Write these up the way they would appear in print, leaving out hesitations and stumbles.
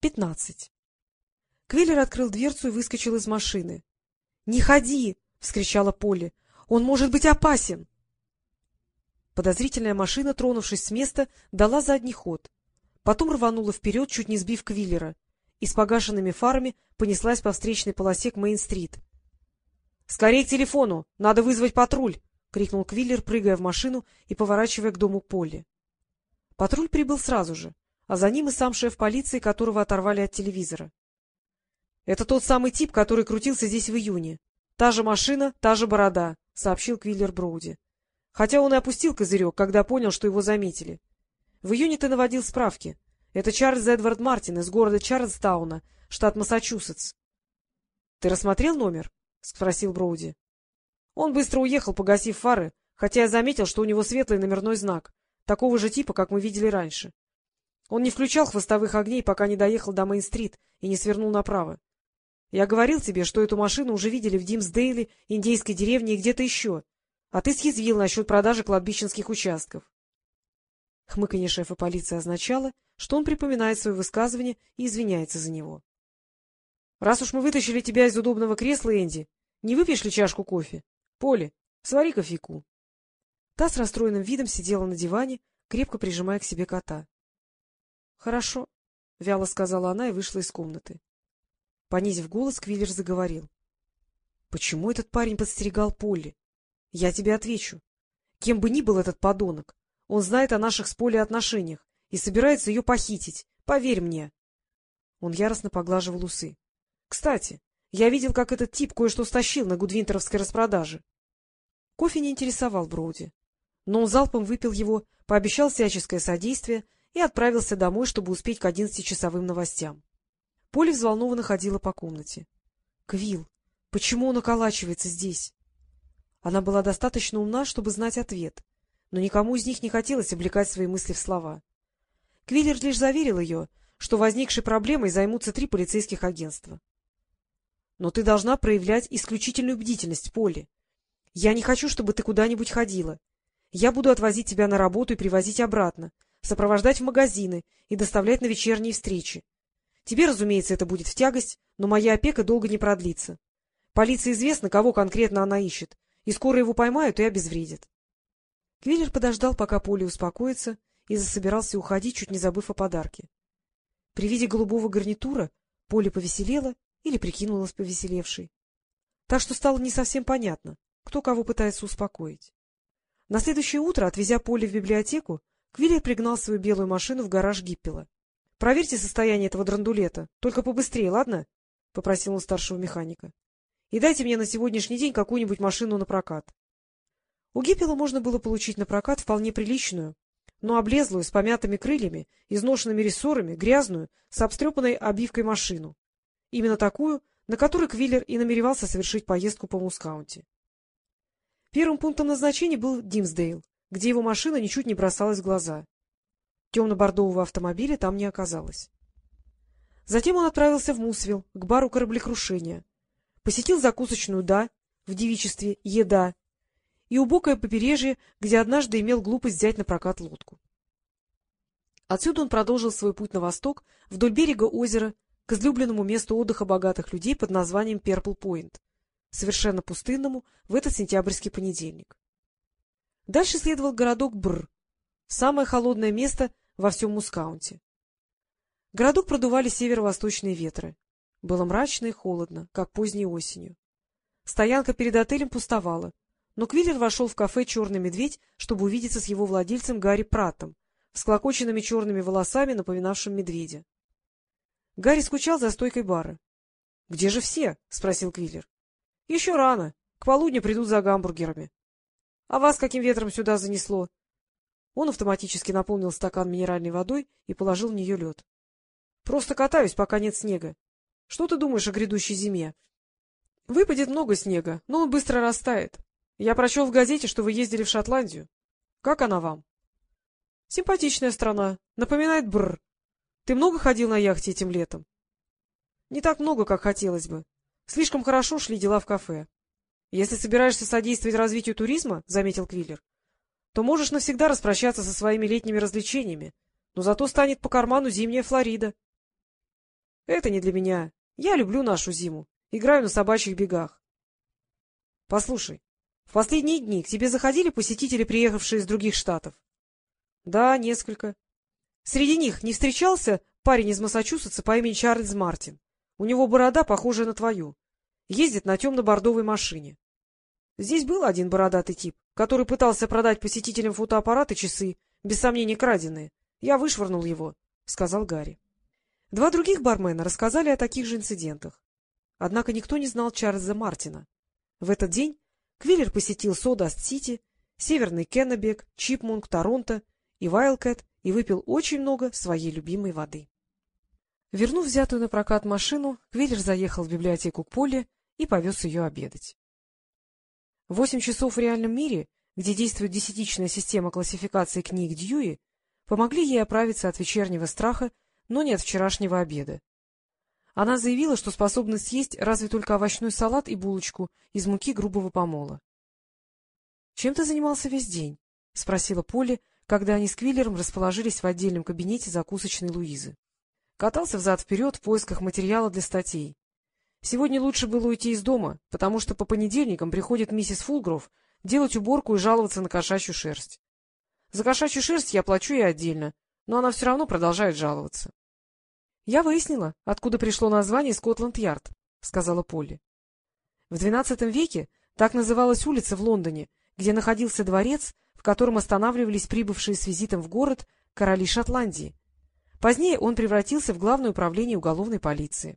15. Квиллер открыл дверцу и выскочил из машины. — Не ходи! — вскричала Полли. — Он может быть опасен! Подозрительная машина, тронувшись с места, дала задний ход. Потом рванула вперед, чуть не сбив Квиллера, и с погашенными фарами понеслась по встречной полосе к Мейн-стрит. — Скорей к телефону! Надо вызвать патруль! — крикнул Квиллер, прыгая в машину и поворачивая к дому Полли. Патруль прибыл сразу же, а за ним и сам шеф полиции, которого оторвали от телевизора. — Это тот самый тип, который крутился здесь в июне. Та же машина, та же борода, — сообщил Квиллер Броуди. Хотя он и опустил козырек, когда понял, что его заметили. В июне ты наводил справки. Это Чарльз Эдвард Мартин из города Чарльстауна, штат Массачусетс. — Ты рассмотрел номер? — спросил Броуди. Он быстро уехал, погасив фары, хотя я заметил, что у него светлый номерной знак, такого же типа, как мы видели раньше. Он не включал хвостовых огней, пока не доехал до Мейн-стрит и не свернул направо. Я говорил тебе, что эту машину уже видели в Димсдейле, индейской деревне и где-то еще, а ты съязвил насчет продажи кладбищенских участков. Хмыканье шефа полиции означало, что он припоминает свое высказывание и извиняется за него. — Раз уж мы вытащили тебя из удобного кресла, Энди, не выпьешь ли чашку кофе? Полли, свари кофейку. Та с расстроенным видом сидела на диване, крепко прижимая к себе кота. — Хорошо, — вяло сказала она и вышла из комнаты. Понизив голос, Квиллер заговорил. — Почему этот парень подстерегал Полли? Я тебе отвечу. Кем бы ни был этот подонок, он знает о наших с Полли отношениях и собирается ее похитить. Поверь мне. Он яростно поглаживал усы. — Кстати, я видел, как этот тип кое-что стащил на гудвинтеровской распродаже. Кофе не интересовал Броуди, но он залпом выпил его, пообещал всяческое содействие и отправился домой, чтобы успеть к 11-часовым новостям. Полли взволнованно ходила по комнате. — Квилл, почему он околачивается здесь? Она была достаточно умна, чтобы знать ответ, но никому из них не хотелось облекать свои мысли в слова. Квиллер лишь заверил ее, что возникшей проблемой займутся 3 полицейских агентства. — Но ты должна проявлять исключительную бдительность, Полли. Я не хочу, чтобы ты куда-нибудь ходила. Я буду отвозить тебя на работу и привозить обратно, сопровождать в магазины и доставлять на вечерние встречи. Тебе, разумеется, это будет в тягость, но моя опека долго не продлится. Полиции известно, кого конкретно она ищет, и скоро его поймают и обезвредят. Квиллер подождал, пока Полли успокоится, и засобирался уходить, чуть не забыв о подарке. При виде голубого гарнитура Полли повеселела или прикинулась повеселевшей. Так что стало не совсем понятно, кто кого пытается успокоить. На следующее утро, отвезя Полли в библиотеку, Квиллер пригнал свою белую машину в гараж Гиппела. — Проверьте состояние этого драндулета, только побыстрее, ладно? — попросил он старшего механика. — И дайте мне на сегодняшний день какую-нибудь машину на прокат. У Гиппела можно было получить на прокат вполне приличную, но облезлую, с помятыми крыльями, изношенными рессорами, грязную, с обстрепанной обивкой машину. Именно такую, на которой Квиллер и намеревался совершить поездку по Мускаунти. Первым пунктом назначения был Димсдейл, где его машина ничуть не бросалась в глаза. Темно-бордового автомобиля там не оказалось. Затем он отправился в Мусвилл, к бару кораблекрушения, посетил закусочную «Да» в девичестве «Еда» и убогое побережье, где однажды имел глупость взять на прокат лодку. Отсюда он продолжил свой путь на восток, вдоль берега озера, к излюбленному месту отдыха богатых людей под названием Перпл-Пойнт, совершенно пустынному в этот сентябрьский понедельник. Дальше следовал городок Бр, самое холодное место во всем Мускаунте. Городок продували северо-восточные ветры. Было мрачно и холодно, как поздней осенью. Стоянка перед отелем пустовала, но Квиллер вошел в кафе «Черный медведь», чтобы увидеться с его владельцем Гарри Праттом, всклокоченными черными волосами, напоминавшим медведя. Гарри скучал за стойкой бара. — Где же все? — спросил Квиллер. — Еще рано. К полудню придут за гамбургерами. — А вас каким ветром сюда занесло? Он автоматически наполнил стакан минеральной водой и положил в нее лед. — Просто катаюсь, пока нет снега. Что ты думаешь о грядущей зиме? — Выпадет много снега, но он быстро растает. Я прочел в газете, что вы ездили в Шотландию. Как она вам? — Симпатичная страна. Напоминает Бр. Ты много ходил на яхте этим летом? — Не так много, как хотелось бы. Слишком хорошо шли дела в кафе. — Если собираешься содействовать развитию туризма, — заметил Квиллер, — то можешь навсегда распрощаться со своими летними развлечениями, но зато станет по карману зимняя Флорида. — Это не для меня. Я люблю нашу зиму. Играю на собачьих бегах. — Послушай, в последние дни к тебе заходили посетители, приехавшие из других штатов? — Да, несколько. Среди них не встречался парень из Массачусетса по имени Чарльз Мартин. У него борода, похожая на твою. Ездит на темно-бордовой машине. Здесь был один бородатый тип, который пытался продать посетителям фотоаппарат и часы, без сомнения краденые. Я вышвырнул его, — сказал Гарри. Два других бармена рассказали о таких же инцидентах. Однако никто не знал Чарльза Мартина. В этот день Квиллер посетил Содаст-Сити, Северный Кеннебек, Чипмунк, Торонто и Вайлдкэт и выпил очень много своей любимой воды. Вернув взятую на прокат машину, Квиллер заехал в библиотеку к Полли и повез ее обедать. 8 часов в реальном мире, где действует десятичная система классификации книг Дьюи, помогли ей оправиться от вечернего страха, но не от вчерашнего обеда. Она заявила, что способна съесть разве только овощной салат и булочку из муки грубого помола. — Чем ты занимался весь день? — спросила Полли, когда они с Квиллером расположились в отдельном кабинете закусочной Луизы. Катался взад-вперед в поисках материала для статей. Сегодня лучше было уйти из дома, потому что по понедельникам приходит миссис Фулгров делать уборку и жаловаться на кошачью шерсть. За кошачью шерсть я плачу ей отдельно, но она все равно продолжает жаловаться. — Я выяснила, откуда пришло название Скотланд-Ярд, — сказала Полли. В XII веке так называлась улица в Лондоне, где находился дворец, в котором останавливались прибывшие с визитом в город короли Шотландии. Позднее он превратился в Главное управление уголовной полиции.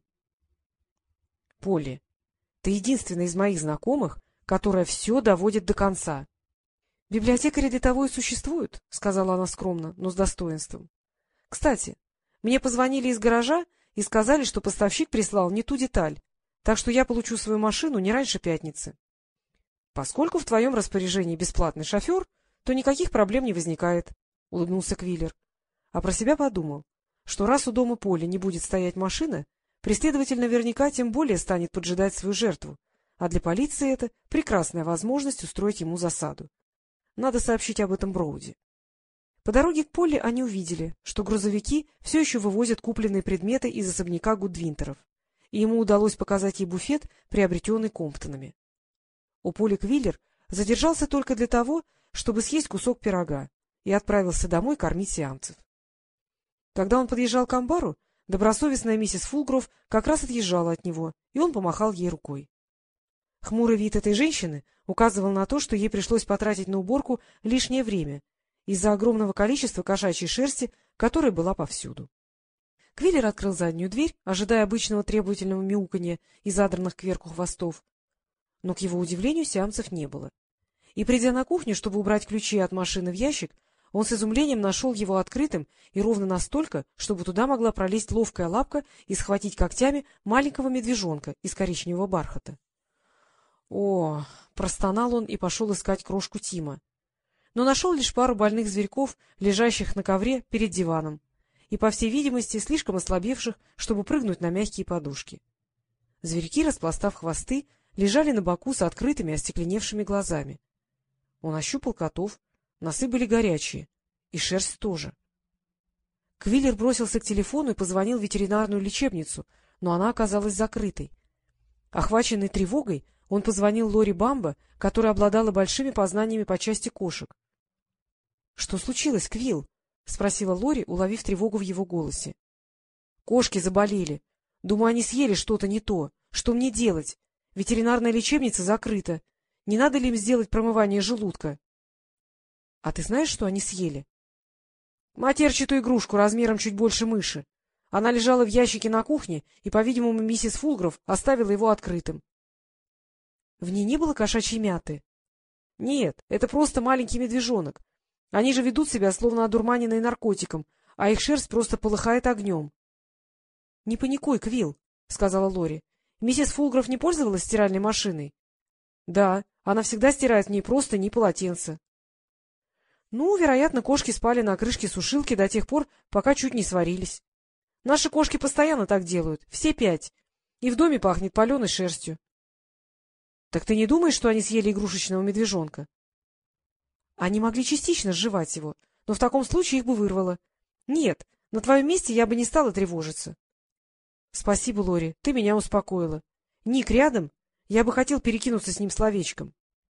— Полли, ты единственная из моих знакомых, которая все доводит до конца. — Библиотекари для того и существуют, — сказала она скромно, но с достоинством. — Кстати, мне позвонили из гаража и сказали, что поставщик прислал не ту деталь, так что я получу свою машину не раньше пятницы. Поскольку в твоем распоряжении бесплатный шофер, то никаких проблем не возникает, — улыбнулся Квиллер. А про себя подумал, что раз у дома Полли не будет стоять машина, преследователь наверняка тем более станет поджидать свою жертву, а для полиции это прекрасная возможность устроить ему засаду. Надо сообщить об этом Броуди. По дороге к Полли они увидели, что грузовики все еще вывозят купленные предметы из особняка Гудвинтеров, и ему удалось показать ей буфет, приобретенный Комптонами. У Полли Квиллер задержался только для того, чтобы съесть кусок пирога, и отправился домой кормить сиамцев. Когда он подъезжал к амбару, добросовестная миссис Фулгров как раз отъезжала от него, и он помахал ей рукой. Хмурый вид этой женщины указывал на то, что ей пришлось потратить на уборку лишнее время из-за огромного количества кошачьей шерсти, которая была повсюду. Квиллер открыл заднюю дверь, ожидая обычного требовательного мяуканья и задранных кверху хвостов. Но, к его удивлению, сиамцев не было. И, придя на кухню, чтобы убрать ключи от машины в ящик, он с изумлением нашел его открытым и ровно настолько, чтобы туда могла пролезть ловкая лапка и схватить когтями маленького медвежонка из коричневого бархата. О, простонал он и пошел искать крошку Тима. Но нашел лишь пару больных зверьков, лежащих на ковре перед диваном, и, по всей видимости, слишком ослабевших, чтобы прыгнуть на мягкие подушки. Зверьки, распластав хвосты, лежали на боку с открытыми остекленевшими глазами. Он ощупал котов, носы были горячие, и шерсть тоже. Квиллер бросился к телефону и позвонил в ветеринарную лечебницу, но она оказалась закрытой. Охваченный тревогой, он позвонил Лори Бамбо, которая обладала большими познаниями по части кошек. — Что случилось, Квилл? — спросила Лори, уловив тревогу в его голосе. — Кошки заболели. Думаю, они съели что-то не то. Что мне делать? Ветеринарная лечебница закрыта. Не надо ли им сделать промывание желудка? — А ты знаешь, что они съели? — Матерчатую игрушку размером чуть больше мыши. Она лежала в ящике на кухне, и, по-видимому, миссис Фулгров оставила его открытым. — В ней не было кошачьей мяты? — Нет, это просто маленький медвежонок. Они же ведут себя, словно одурманенные наркотиком, а их шерсть просто полыхает огнем. — Не паникуй, Квилл, — сказала Лори. — Миссис Фулгров не пользовалась стиральной машиной? — Да, она всегда стирает в ней простыни и полотенца. — Ну, вероятно, кошки спали на крышке сушилки до тех пор, пока чуть не сварились. Наши кошки постоянно так делают, все 5, и в доме пахнет паленой шерстью. — Так ты не думаешь, что они съели игрушечного медвежонка? — Они могли частично сживать его, но в таком случае их бы вырвало. Нет, на твоем месте я бы не стала тревожиться. — Спасибо, Лори, ты меня успокоила. Ник рядом? Я бы хотел перекинуться с ним словечком.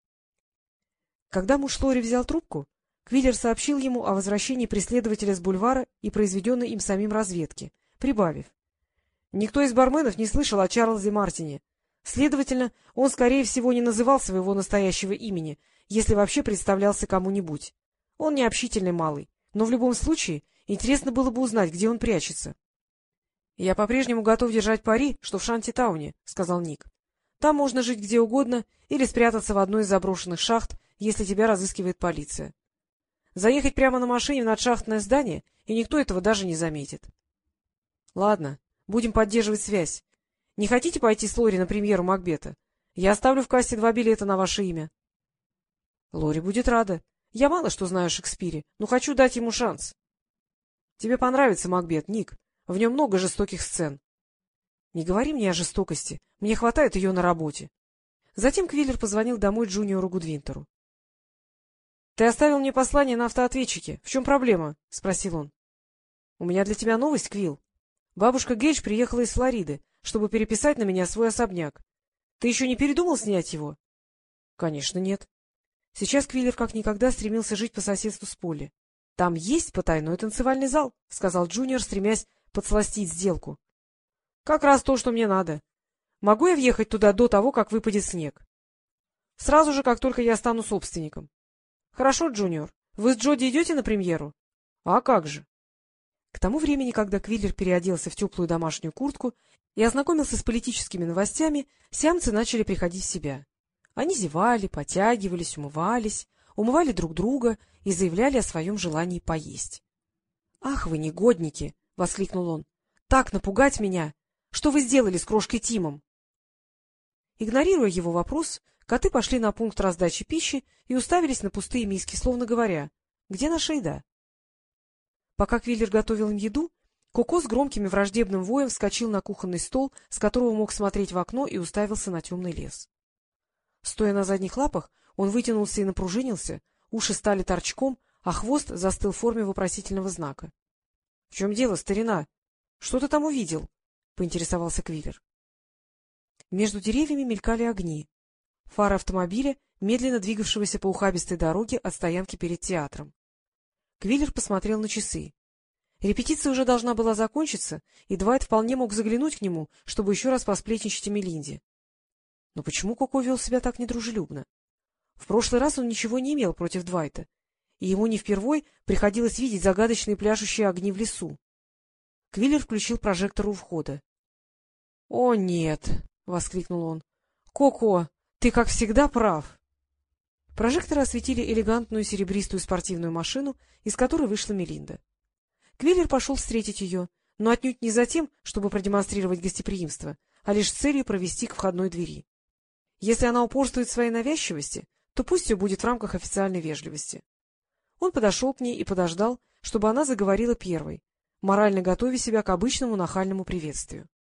Когда муж Лори взял трубку, Квиллер сообщил ему о возвращении преследователя с бульвара и произведенной им самим разведке, прибавив: никто из барменов не слышал о Чарльзе Мартине. Следовательно, он, скорее всего, не называл своего настоящего имени, если вообще представлялся кому-нибудь. Он не общительный малый, но в любом случае интересно было бы узнать, где он прячется. — Я по-прежнему готов держать пари, что в Шантитауне, — сказал Ник. — Там можно жить где угодно или спрятаться в одной из заброшенных шахт, если тебя разыскивает полиция. Заехать прямо на машине в надшахтное здание, и никто этого даже не заметит. — Ладно, будем поддерживать связь. Не хотите пойти с Лори на премьеру Макбета? Я оставлю в кассе 2 билета на ваше имя. — Лори будет рада. Я мало что знаю о Шекспире, но хочу дать ему шанс. — Тебе понравится Макбет, Ник. В нем много жестоких сцен. — Не говори мне о жестокости. Мне хватает ее на работе. Затем Квиллер позвонил домой Джуниору Гудвинтеру. — Ты оставил мне послание на автоответчике. В чем проблема? — спросил он. — У меня для тебя новость, Квилл. Бабушка Гейдж приехала из Флориды, чтобы переписать на меня свой особняк. Ты еще не передумал снять его? — Конечно, нет. Сейчас Квиллер как никогда стремился жить по соседству с Полли. — Там есть потайной танцевальный зал, — сказал Джуниор, стремясь подсластить сделку. — Как раз то, что мне надо. Могу я въехать туда до того, как выпадет снег? — Сразу же, как только я стану собственником. — Хорошо, Джуниор. Вы с Джоди идете на премьеру? — А как же? К тому времени, когда Квиллер переоделся в теплую домашнюю куртку и ознакомился с политическими новостями, сиамцы начали приходить в себя. Они зевали, потягивались, умывали друг друга и заявляли о своем желании поесть. — Ах вы, негодники! — воскликнул он. — Так напугать меня! Что вы сделали с крошкой Тимом? Игнорируя его вопрос, коты пошли на пункт раздачи пищи и уставились на пустые миски, словно говоря: где наша еда? Пока Квиллер готовил им еду, Коко с громким и враждебным воем вскочил на кухонный стол, с которого мог смотреть в окно, и уставился на темный лес. Стоя на задних лапах, он вытянулся и напружинился, уши стали торчком, а хвост застыл в форме вопросительного знака. — В чем дело, старина? Что ты там увидел? — поинтересовался Квиллер. Между деревьями мелькали огни. Фары автомобиля, медленно двигавшегося по ухабистой дороге от стоянки перед театром. Квиллер посмотрел на часы. Репетиция уже должна была закончиться, и Двайт вполне мог заглянуть к нему, чтобы еще раз посплетничать о Мелинде. Но почему Коко вел себя так недружелюбно? В прошлый раз он ничего не имел против Двайта, и ему не впервой приходилось видеть загадочные пляшущие огни в лесу. Квиллер включил прожектор у входа. — О, нет! — воскликнул он. — Коко, ты, как всегда, прав. Прожекторы осветили элегантную серебристую спортивную машину, из которой вышла Мелинда. Квиллер пошел встретить ее, но отнюдь не за тем, чтобы продемонстрировать гостеприимство, а лишь с целью провести к входной двери. Если она упорствует в своей навязчивости, то пусть все будет в рамках официальной вежливости. Он подошел к ней и подождал, чтобы она заговорила первой, морально готовя себя к обычному нахальному приветствию.